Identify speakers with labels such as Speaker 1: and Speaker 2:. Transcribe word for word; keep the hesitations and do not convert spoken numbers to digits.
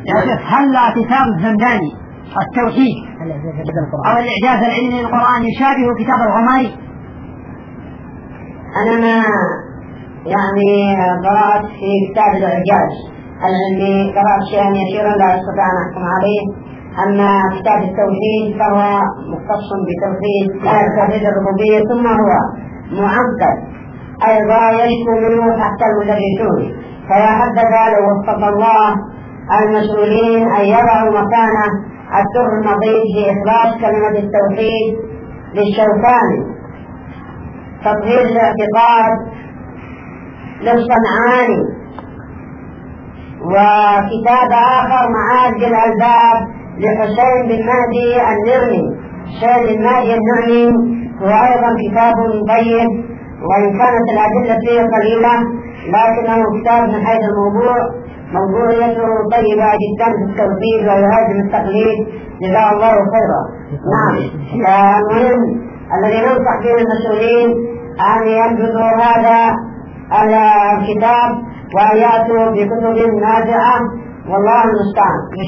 Speaker 1: يا شيخ هل كتاب الزنداني التوحيد أو الإعجاز العلمي للقرآن يشابه كتاب الغماري؟
Speaker 2: أنا ما يعني قرأت في كتاب الإعجاز العلمي، قرأت شيئا يسيرا لا أستطيع أن أحكم عليه. أما كتاب التوحيد فهو مختص بتوحيد توحيد الربوبية، ثم هو معقد أيضا يشكو منه حتى المدرسون. فيا حبذا لو وفق الله المسؤولين أن يضعوا مكانه الدر النظيف في إخلاص كلمة التوحيد للشوكاني، تطهير الاعتقاد للصنعاني، وكتاب آخر معارج الألباب لحسين بن مهدي النعمي. حسين بن مهدي النعمي هو أيضا كتاب طيب، وإن كانت الأدلة فيه قليلة لكنه كتاب من حيث الموضوع موضوعيته طيبة جدا في التوحيد ويهاجم التقليد، جزاه الله خيرا. نعم، المهم الذي ننصح به المسؤولين أن ينبذوا هذا الكتاب وأن يأتوا بكتب نافعة، والله المستعان.